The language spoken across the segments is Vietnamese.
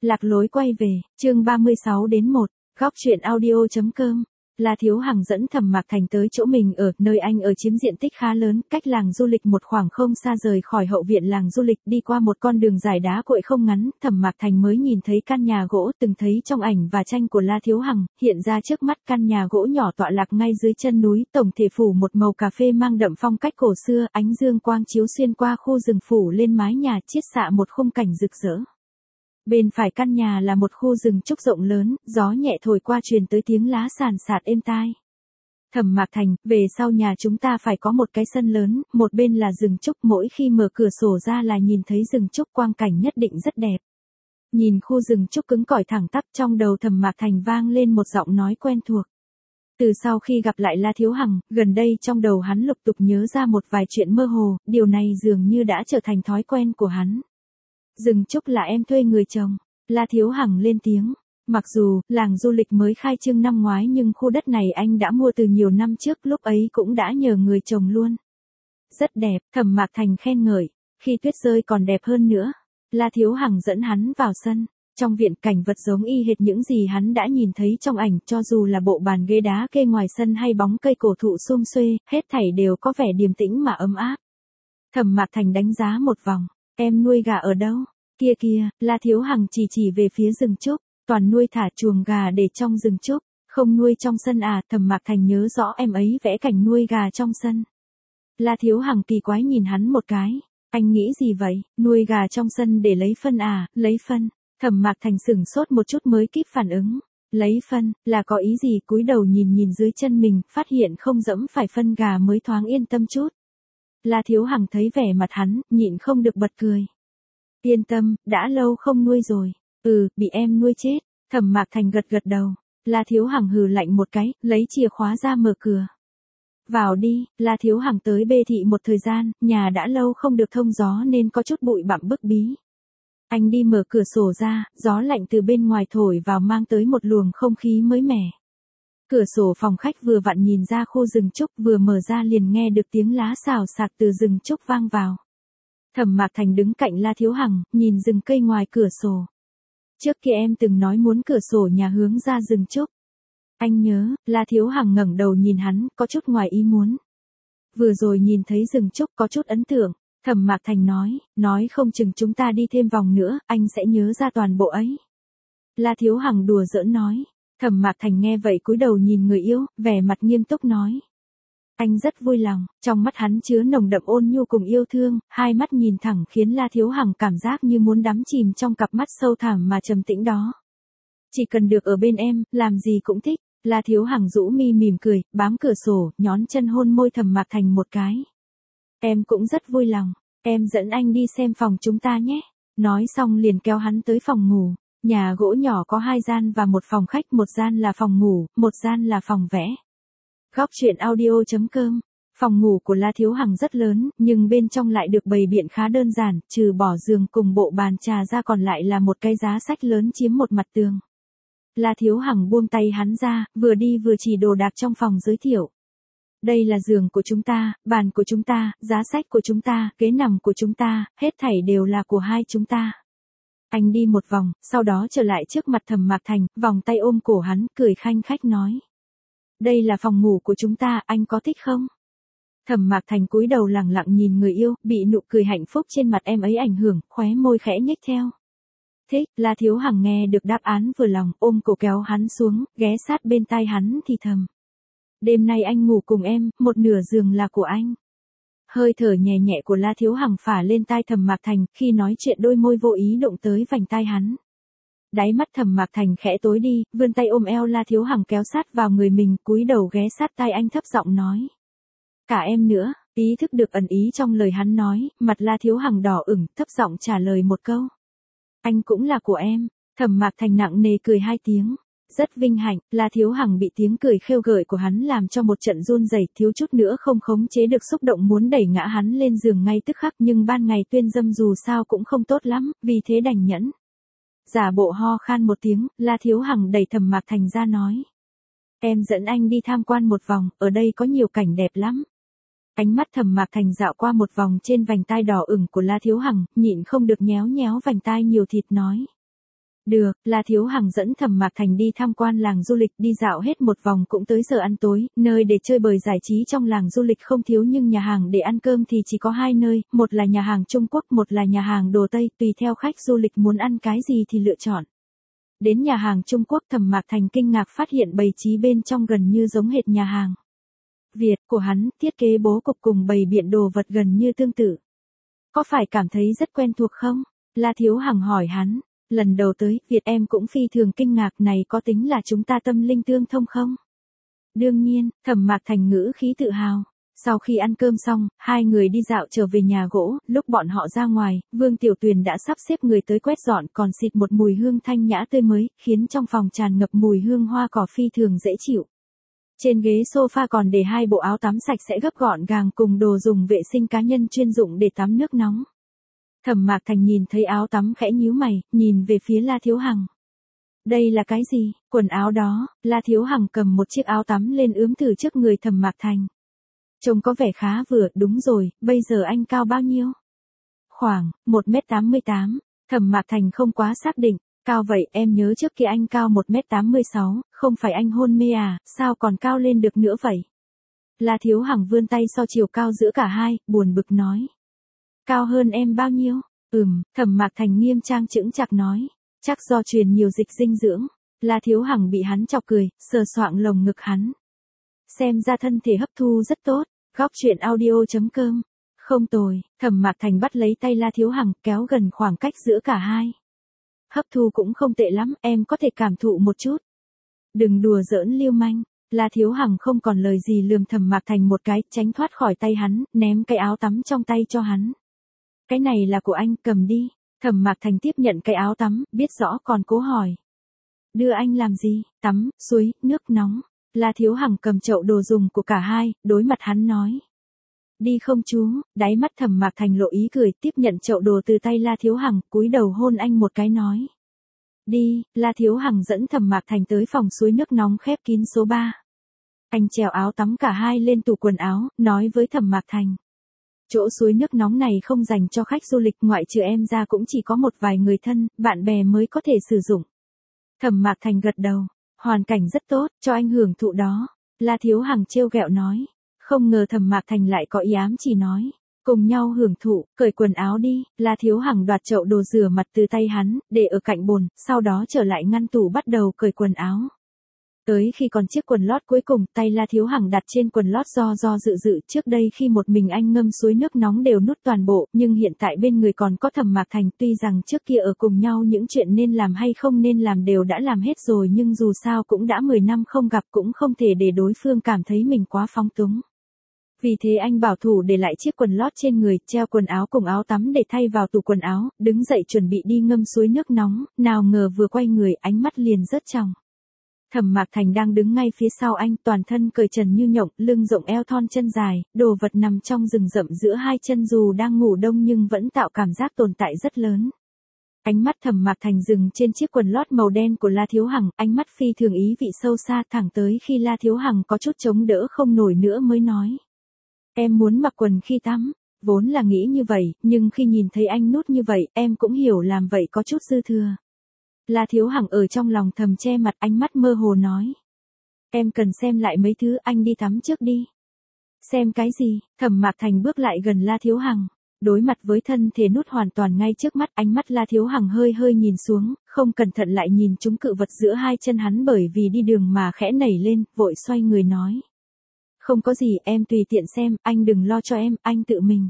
Lạc lối quay về, chương 36 đến 1, góc truyện audio.com. La Thiếu Hằng dẫn Thẩm Mạc Thành tới chỗ mình ở, nơi anh ở chiếm diện tích khá lớn, cách làng du lịch một khoảng không xa rời khỏi hậu viện làng du lịch, đi qua một con đường dài đá cội không ngắn, Thẩm Mạc Thành mới nhìn thấy căn nhà gỗ từng thấy trong ảnh và tranh của La Thiếu Hằng, hiện ra trước mắt. Căn nhà gỗ nhỏ tọa lạc ngay dưới chân núi, tổng thể phủ một màu cà phê mang đậm phong cách cổ xưa, ánh dương quang chiếu xuyên qua khu rừng phủ lên mái nhà, chiết xạ một khung cảnh rực rỡ. Bên phải căn nhà là một khu rừng trúc rộng lớn, gió nhẹ thổi qua truyền tới tiếng lá sàn sạt êm tai. Thẩm Mạc Thành, về sau nhà chúng ta phải có một cái sân lớn, một bên là rừng trúc, mỗi khi mở cửa sổ ra là nhìn thấy rừng trúc, quang cảnh nhất định rất đẹp. Nhìn khu rừng trúc cứng cỏi thẳng tắp, trong đầu Thẩm Mạc Thành vang lên một giọng nói quen thuộc. Từ sau khi gặp lại La Thiếu Hằng, gần đây trong đầu hắn lục tục nhớ ra một vài chuyện mơ hồ, điều này dường như đã trở thành thói quen của hắn. Rừng trúc là em thuê người trồng. La Thiếu Hằng lên tiếng. Mặc dù, làng du lịch mới khai trương năm ngoái nhưng khu đất này anh đã mua từ nhiều năm trước, lúc ấy cũng đã nhờ người trồng luôn. Rất đẹp, Thẩm Mạc Thành khen ngợi. Khi tuyết rơi còn đẹp hơn nữa. La Thiếu Hằng dẫn hắn vào sân. Trong viện cảnh vật giống y hệt những gì hắn đã nhìn thấy trong ảnh, cho dù là bộ bàn ghế đá kê ngoài sân hay bóng cây cổ thụ sum xuê, hết thảy đều có vẻ điềm tĩnh mà ấm áp. Thẩm Mạc Thành đánh giá một vòng. Em nuôi gà ở đâu? Kia kia, La Thiếu Hằng chỉ về phía rừng trúc, toàn nuôi thả chuồng gà để trong rừng trúc, không nuôi trong sân à? Thẩm Mạc Thành nhớ rõ em ấy vẽ cảnh nuôi gà trong sân. La Thiếu Hằng kỳ quái nhìn hắn một cái, anh nghĩ gì vậy, nuôi gà trong sân để lấy phân à? Lấy phân? Thẩm Mạc Thành sửng sốt một chút mới kịp phản ứng. Lấy phân, là có ý gì? Cúi đầu nhìn dưới chân mình, phát hiện không dẫm phải phân gà mới thoáng yên tâm chút. La Thiếu Hằng thấy vẻ mặt hắn, nhịn không được bật cười. Yên tâm, đã lâu không nuôi rồi. Bị em nuôi chết. Thẩm Mạc Thành gật đầu. La Thiếu Hằng hừ lạnh một cái, lấy chìa khóa ra mở cửa. Vào đi. La Thiếu Hằng tới bê thị một thời gian, nhà đã lâu không được thông gió nên có chút bụi bặm bức bí. Anh đi mở cửa sổ ra, gió lạnh từ bên ngoài thổi vào mang tới một luồng không khí mới mẻ. Cửa sổ phòng khách vừa vặn nhìn ra khu rừng trúc, vừa mở ra liền nghe được tiếng lá xào xạc từ rừng trúc vang vào. Thẩm Mạc Thành đứng cạnh La Thiếu Hằng, nhìn rừng cây ngoài cửa sổ. Trước kia em từng nói muốn cửa sổ nhà hướng ra rừng trúc. Anh nhớ. La Thiếu Hằng ngẩng đầu nhìn hắn, có chút ngoài ý muốn. Vừa rồi nhìn thấy rừng trúc có chút ấn tượng. Thẩm Mạc Thành nói không chừng chúng ta đi thêm vòng nữa, anh sẽ nhớ ra toàn bộ ấy. La Thiếu Hằng đùa giỡn nói. Thẩm Mạc Thành nghe vậy cúi đầu nhìn người yêu, vẻ mặt nghiêm túc nói. Anh rất vui lòng, trong mắt hắn chứa nồng đậm ôn nhu cùng yêu thương, hai mắt nhìn thẳng khiến La Thiếu Hằng cảm giác như muốn đắm chìm trong cặp mắt sâu thẳm mà trầm tĩnh đó. Chỉ cần được ở bên em, làm gì cũng thích. La Thiếu Hằng rũ mi mỉm cười, bám cửa sổ, nhón chân hôn môi Thẩm Mạc Thành một cái. Em cũng rất vui lòng, em dẫn anh đi xem phòng chúng ta nhé. Nói xong liền kéo hắn tới phòng ngủ. Nhà gỗ nhỏ có 2 gian và một phòng khách, một gian là phòng ngủ, một gian là phòng vẽ. Góc truyện audio.com. Phòng ngủ của La Thiếu Hằng rất lớn, nhưng bên trong lại được bày biện khá đơn giản, trừ bỏ giường cùng bộ bàn trà ra còn lại là một cái giá sách lớn chiếm một mặt tường. La Thiếu Hằng buông tay hắn ra, vừa đi vừa chỉ đồ đạc trong phòng giới thiệu. Đây là giường của chúng ta, bàn của chúng ta, giá sách của chúng ta, ghế nằm của chúng ta, hết thảy đều là của hai chúng ta. Anh đi một vòng, sau đó trở lại trước mặt Thẩm Mạc Thành, vòng tay ôm cổ hắn, cười khanh khách nói. Đây là phòng ngủ của chúng ta, anh có thích không? Thẩm Mạc Thành cúi đầu lẳng lặng nhìn người yêu, bị nụ cười hạnh phúc trên mặt em ấy ảnh hưởng, khóe môi khẽ nhếch theo. Thích. La Thiếu Hằng nghe được đáp án vừa lòng, ôm cổ kéo hắn xuống, ghé sát bên tai hắn thì thầm. Đêm nay anh ngủ cùng em, một nửa giường là của anh. Hơi thở nhẹ nhẹ của La Thiếu Hằng phả lên tai Thẩm Mạc Thành, khi nói chuyện đôi môi vô ý đụng tới vành tai hắn. Đáy mắt Thẩm Mạc Thành khẽ tối đi, vươn tay ôm eo La Thiếu Hằng kéo sát vào người mình, cúi đầu ghé sát tai anh thấp giọng nói. Cả em nữa. Ý thức được ẩn ý trong lời hắn nói, mặt La Thiếu Hằng đỏ ửng, thấp giọng trả lời một câu. Anh cũng là của em. Thẩm Mạc Thành nặng nề cười 2 tiếng. Rất vinh hạnh. La Thiếu Hằng bị tiếng cười khêu gợi của hắn làm cho một trận run rẩy, thiếu chút nữa không khống chế được xúc động muốn đẩy ngã hắn lên giường ngay tức khắc, nhưng ban ngày tuyên dâm dù sao cũng không tốt lắm, vì thế đành nhẫn. Giả bộ ho khan một tiếng, La Thiếu Hằng đẩy Thẩm Mạc Thành ra nói. Em dẫn anh đi tham quan một vòng, ở đây có nhiều cảnh đẹp lắm. Ánh mắt Thẩm Mạc Thành dạo qua một vòng trên vành tai đỏ ửng của La Thiếu Hằng, nhịn không được nhéo vành tai nhiều thịt nói. Được, La Thiếu Hằng dẫn Thẩm Mạc Thành đi tham quan làng du lịch, đi dạo hết một vòng cũng tới giờ ăn tối, nơi để chơi bời giải trí trong làng du lịch không thiếu nhưng nhà hàng để ăn cơm thì chỉ có hai nơi, một là nhà hàng Trung Quốc, một là nhà hàng đồ Tây, tùy theo khách du lịch muốn ăn cái gì thì lựa chọn. Đến nhà hàng Trung Quốc, Thẩm Mạc Thành kinh ngạc phát hiện bày trí bên trong gần như giống hệt nhà hàng Việt của hắn, thiết kế bố cục cùng bày biện đồ vật gần như tương tự. Có phải cảm thấy rất quen thuộc không? La Thiếu Hằng hỏi hắn. Lần đầu tới, Việt em cũng phi thường kinh ngạc, này có tính là chúng ta tâm linh tương thông không? Đương nhiên, Thẩm Mạc Thành ngữ khí tự hào. Sau khi ăn cơm xong, hai người đi dạo trở về nhà gỗ, lúc bọn họ ra ngoài, Vương Tiểu Tuyền đã sắp xếp người tới quét dọn còn xịt một mùi hương thanh nhã tươi mới, khiến trong phòng tràn ngập mùi hương hoa cỏ phi thường dễ chịu. Trên ghế sofa còn để hai bộ áo tắm sạch sẽ gấp gọn gàng cùng đồ dùng vệ sinh cá nhân chuyên dụng để tắm nước nóng. Thẩm Mạc Thành nhìn thấy áo tắm khẽ nhíu mày, nhìn về phía La Thiếu Hằng. Đây là cái gì? Quần áo đó. La Thiếu Hằng cầm một chiếc áo tắm lên ướm từ trước người Thẩm Mạc Thành. Trông có vẻ khá vừa, đúng rồi, bây giờ anh cao bao nhiêu? Khoảng 1m88. Thẩm Mạc Thành không quá xác định. Cao vậy, em nhớ trước kia anh cao 1m86, không phải anh hôn mê à, sao còn cao lên được nữa vậy? La Thiếu Hằng vươn tay so chiều cao giữa cả hai, buồn bực nói. Cao hơn em bao nhiêu? Thẩm Mạc Thành nghiêm trang chững chạc nói. Chắc do truyền nhiều dịch dinh dưỡng. La Thiếu Hằng bị hắn chọc cười, sờ soạng lồng ngực hắn. Xem ra thân thể hấp thu rất tốt. Góc truyện audio.com. Không tồi. Thẩm Mạc Thành bắt lấy tay La Thiếu Hằng, kéo gần khoảng cách giữa cả hai. Hấp thu cũng không tệ lắm, em có thể cảm thụ một chút. Đừng đùa giỡn lưu manh. La Thiếu Hằng không còn lời gì lườm Thẩm Mạc Thành một cái, tránh thoát khỏi tay hắn, ném cái áo tắm trong tay cho hắn. Cái này là của anh, cầm đi. Thẩm Mạc Thành tiếp nhận cái áo tắm, biết rõ còn cố hỏi. Đưa anh làm gì? Tắm, suối, nước nóng. La Thiếu Hằng cầm chậu đồ dùng của cả hai, đối mặt hắn nói. Đi không chú? Đáy mắt Thẩm Mạc Thành lộ ý cười, tiếp nhận chậu đồ từ tay La Thiếu Hằng, cúi đầu hôn anh một cái nói. Đi. La Thiếu Hằng dẫn Thẩm Mạc Thành tới phòng suối nước nóng khép kín số 3. Anh trèo áo tắm cả hai lên tủ quần áo, nói với Thẩm Mạc Thành. Chỗ suối nước nóng này không dành cho khách du lịch, ngoại trừ em ra cũng chỉ có một vài người thân, bạn bè mới có thể sử dụng. Thẩm Mạc Thành gật đầu. Hoàn cảnh rất tốt, cho anh hưởng thụ đó. La Thiếu Hằng trêu ghẹo nói. Không ngờ Thẩm Mạc Thành lại có ý ám chỉ nói. Cùng nhau hưởng thụ, cởi quần áo đi. La Thiếu Hằng đoạt chậu đồ rửa mặt từ tay hắn, để ở cạnh bồn, sau đó trở lại ngăn tủ bắt đầu cởi quần áo. Tới khi còn chiếc quần lót cuối cùng, tay La Thiếu Hằng đặt trên quần lót do dự, trước đây khi một mình anh ngâm suối nước nóng đều nút toàn bộ, nhưng hiện tại bên người còn có Thẩm Mạc Thành, tuy rằng trước kia ở cùng nhau những chuyện nên làm hay không nên làm đều đã làm hết rồi nhưng dù sao cũng đã 10 năm không gặp cũng không thể để đối phương cảm thấy mình quá phóng túng. Vì thế anh bảo thủ để lại chiếc quần lót trên người, treo quần áo cùng áo tắm để thay vào tủ quần áo, đứng dậy chuẩn bị đi ngâm suối nước nóng, nào ngờ vừa quay người ánh mắt liền rớt tròng. Thẩm Mạc Thành đang đứng ngay phía sau anh, toàn thân cởi trần như nhộng, lưng rộng eo thon chân dài, đồ vật nằm trong rừng rậm giữa hai chân dù đang ngủ đông nhưng vẫn tạo cảm giác tồn tại rất lớn. Ánh mắt Thẩm Mạc Thành dừng trên chiếc quần lót màu đen của La Thiếu Hằng, ánh mắt phi thường ý vị sâu xa, thẳng tới khi La Thiếu Hằng có chút chống đỡ không nổi nữa mới nói. Em muốn mặc quần khi tắm, vốn là nghĩ như vậy, nhưng khi nhìn thấy anh nút như vậy, em cũng hiểu làm vậy có chút dư thừa. La Thiếu Hằng ở trong lòng thầm che mặt, ánh mắt mơ hồ nói. Em cần xem lại mấy thứ, anh đi tắm trước đi. Xem cái gì? Thẩm Mạc Thành bước lại gần La Thiếu Hằng. Đối mặt với thân thể nút hoàn toàn ngay trước mắt, ánh mắt La Thiếu Hằng hơi nhìn xuống, không cẩn thận lại nhìn trúng cự vật giữa hai chân hắn bởi vì đi đường mà khẽ nảy lên, vội xoay người nói. Không có gì, em tùy tiện xem, anh đừng lo cho em, anh tự mình.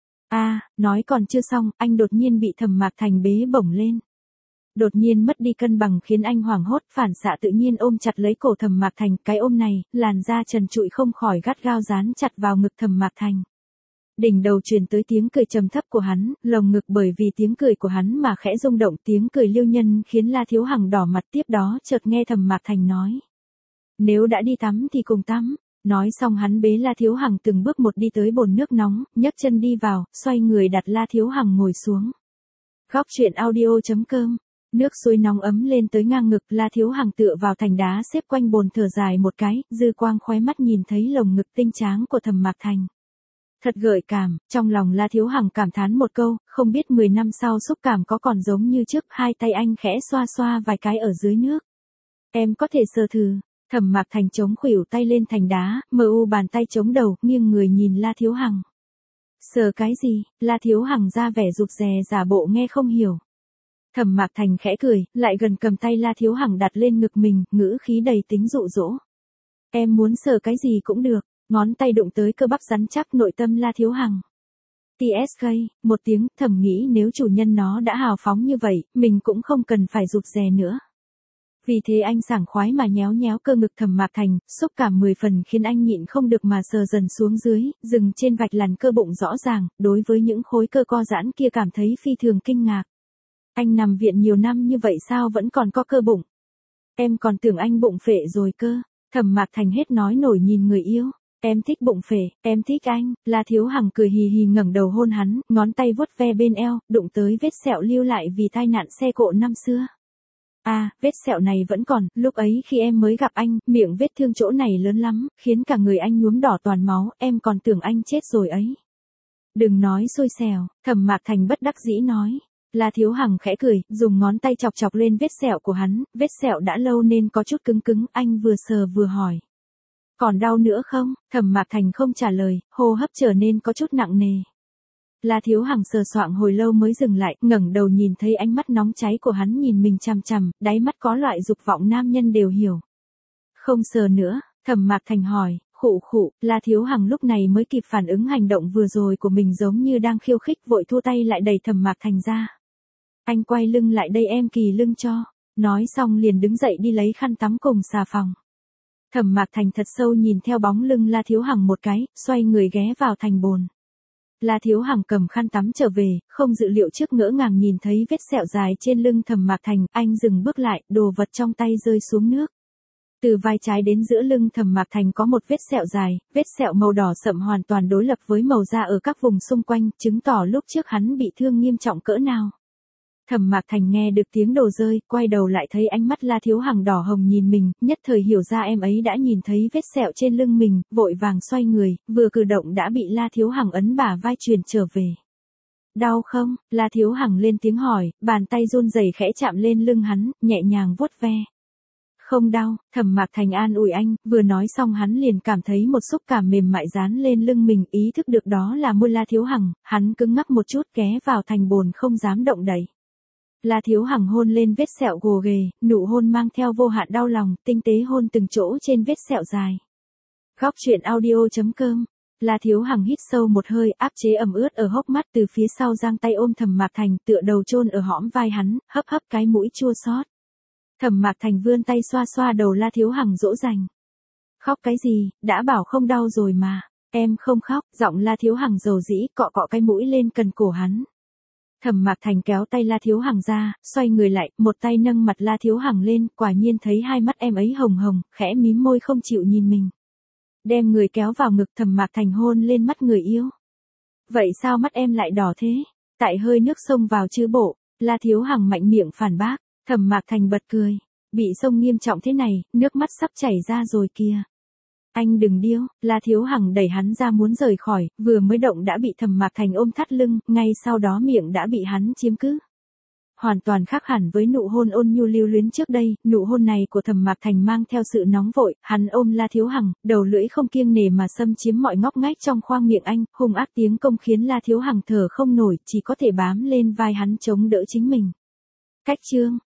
Nói còn chưa xong, anh đột nhiên bị Thẩm Mạc Thành bế bổng lên. Đột nhiên mất đi cân bằng khiến anh hoảng hốt, phản xạ tự nhiên ôm chặt lấy cổ Thẩm Mạc Thành, cái ôm này, làn da trần trụi không khỏi gắt gao dán chặt vào ngực Thẩm Mạc Thành. Đỉnh đầu truyền tới tiếng cười trầm thấp của hắn, lồng ngực bởi vì tiếng cười của hắn mà khẽ rung động, tiếng cười liêu nhân khiến La Thiếu Hằng đỏ mặt, tiếp đó chợt nghe Thẩm Mạc Thành nói. Nếu đã đi tắm thì cùng tắm. Nói xong hắn bế La Thiếu Hằng từng bước một đi tới bồn nước nóng, nhấc chân đi vào, xoay người đặt La Thiếu Hằng ngồi xuống. Góc truyện audio.com. Nước suối nóng ấm lên tới ngang ngực, La Thiếu Hằng tựa vào thành đá xếp quanh bồn thở dài một cái, dư quang khóe mắt nhìn thấy lồng ngực tinh tráng của Thẩm Mạc Thành. Thật gợi cảm, trong lòng La Thiếu Hằng cảm thán một câu, không biết 10 năm sau xúc cảm có còn giống như trước, hai tay anh khẽ xoa xoa vài cái ở dưới nước. Em có thể sờ thử. Thẩm Mạc Thành chống khuỷu tay lên thành đá, mờ u bàn tay chống đầu, nghiêng người nhìn La Thiếu Hằng. Sờ cái gì? La Thiếu Hằng ra vẻ rụt rè giả bộ nghe không hiểu. Thẩm Mạc Thành khẽ cười, lại gần cầm tay La Thiếu Hằng đặt lên ngực mình, ngữ khí đầy tính dụ dỗ. Em muốn sờ cái gì cũng được, ngón tay đụng tới cơ bắp rắn chắc nội tâm La Thiếu Hằng. TSK, một tiếng, thầm nghĩ nếu chủ nhân nó đã hào phóng như vậy, mình cũng không cần phải rụt rè nữa. Vì thế anh sảng khoái mà nhéo nhéo cơ ngực Thẩm Mạc Thành, xúc cảm 10 phần khiến anh nhịn không được mà sờ dần xuống dưới, dừng trên vạch làn cơ bụng rõ ràng, đối với những khối cơ co giãn kia cảm thấy phi thường kinh ngạc. Anh nằm viện nhiều năm như vậy sao vẫn còn có cơ bụng? Em còn tưởng anh bụng phệ rồi cơ. Thẩm Mạc Thành hết nói nổi nhìn người yêu. Em thích bụng phệ, em thích anh. La Thiếu Hằng cười hì hì ngẩng đầu hôn hắn, ngón tay vuốt ve bên eo, đụng tới vết sẹo lưu lại vì tai nạn xe cộ năm xưa. À, vết sẹo này vẫn còn, lúc ấy khi em mới gặp anh, miệng vết thương chỗ này lớn lắm, khiến cả người anh nhuốm đỏ toàn máu, em còn tưởng anh chết rồi ấy. Đừng nói xui xẻo, Thẩm Mạc Thành bất đắc dĩ nói. La Thiếu Hằng khẽ cười, dùng ngón tay chọc chọc lên vết sẹo của hắn, vết sẹo đã lâu nên có chút cứng cứng, anh vừa sờ vừa hỏi. Còn đau nữa không? Thẩm Mạc Thành không trả lời, hô hấp trở nên có chút nặng nề. La Thiếu Hằng sờ soạng hồi lâu mới dừng lại, ngẩng đầu nhìn thấy ánh mắt nóng cháy của hắn nhìn mình chằm chằm, đáy mắt có loại dục vọng nam nhân đều hiểu. Không sờ nữa, Thẩm Mạc Thành hỏi, khụ khụ, La Thiếu Hằng lúc này mới kịp phản ứng hành động vừa rồi của mình giống như đang khiêu khích vội thua tay lại đẩy Thẩm Mạc Thành ra. Anh quay lưng lại đây em kỳ lưng cho. Nói xong liền đứng dậy đi lấy khăn tắm cùng xà phòng. Thẩm Mạc Thành thật sâu nhìn theo bóng lưng La Thiếu Hằng một cái, xoay người ghé vào thành bồn. La Thiếu Hằng cầm khăn tắm trở về, không dự liệu trước ngỡ ngàng nhìn thấy vết sẹo dài trên lưng Thẩm Mạc Thành, anh dừng bước lại, đồ vật trong tay rơi xuống nước. Từ vai trái đến giữa lưng Thẩm Mạc Thành có một vết sẹo dài, vết sẹo màu đỏ sậm hoàn toàn đối lập với màu da ở các vùng xung quanh, chứng tỏ lúc trước hắn bị thương nghiêm trọng cỡ nào. Thẩm Mạc Thành nghe được tiếng đồ rơi, quay đầu lại thấy ánh mắt La Thiếu Hằng đỏ hồng nhìn mình, nhất thời hiểu ra em ấy đã nhìn thấy vết sẹo trên lưng mình, vội vàng xoay người, vừa cử động đã bị La Thiếu Hằng ấn bả vai truyền trở về. Đau không? La Thiếu Hằng lên tiếng hỏi, bàn tay run rẩy khẽ chạm lên lưng hắn, nhẹ nhàng vuốt ve. Không đau, Thẩm Mạc Thành an ủi anh, vừa nói xong hắn liền cảm thấy một xúc cảm mềm mại dán lên lưng mình, ý thức được đó là môi La Thiếu Hằng, hắn cứng ngắc một chút ghé vào thành bồn không dám động đậy. La Thiếu Hằng hôn lên vết sẹo gồ ghề, nụ hôn mang theo vô hạn đau lòng, tinh tế hôn từng chỗ trên vết sẹo dài. Góc truyện audio.com. La Thiếu Hằng hít sâu một hơi, áp chế ẩm ướt ở hốc mắt, từ phía sau giang tay ôm Thẩm Mạc Thành, tựa đầu chôn ở hõm vai hắn, hấp hấp cái mũi chua xót. Thẩm Mạc Thành vươn tay xoa xoa đầu La Thiếu Hằng dỗ dành. Khóc cái gì, đã bảo không đau rồi mà. Em không khóc, giọng La Thiếu Hằng dầu dĩ, cọ cọ cái mũi lên cần cổ hắn. Thẩm Mạc Thành kéo tay La Thiếu Hằng ra, xoay người lại, một tay nâng mặt La Thiếu Hằng lên, quả nhiên thấy hai mắt em ấy hồng hồng, khẽ mím môi không chịu nhìn mình. Đem người kéo vào ngực, Thẩm Mạc Thành hôn lên mắt người yêu. Vậy sao mắt em lại đỏ thế? Tại hơi nước xông vào chứ bộ. La Thiếu Hằng mạnh miệng phản bác. Thẩm Mạc Thành bật cười. Bị xông nghiêm trọng thế này, nước mắt sắp chảy ra rồi kìa. Anh đừng điêu, La Thiếu Hằng đẩy hắn ra muốn rời khỏi, vừa mới động đã bị Thẩm Mạc Thành ôm thắt lưng, ngay sau đó miệng đã bị hắn chiếm cứ. Hoàn toàn khác hẳn với nụ hôn ôn nhu lưu luyến trước đây, nụ hôn này của Thẩm Mạc Thành mang theo sự nóng vội, hắn ôm La Thiếu Hằng, đầu lưỡi không kiêng nể mà xâm chiếm mọi ngóc ngách trong khoang miệng anh, hung ác tiến công khiến La Thiếu Hằng thở không nổi, chỉ có thể bám lên vai hắn chống đỡ chính mình. Cách chương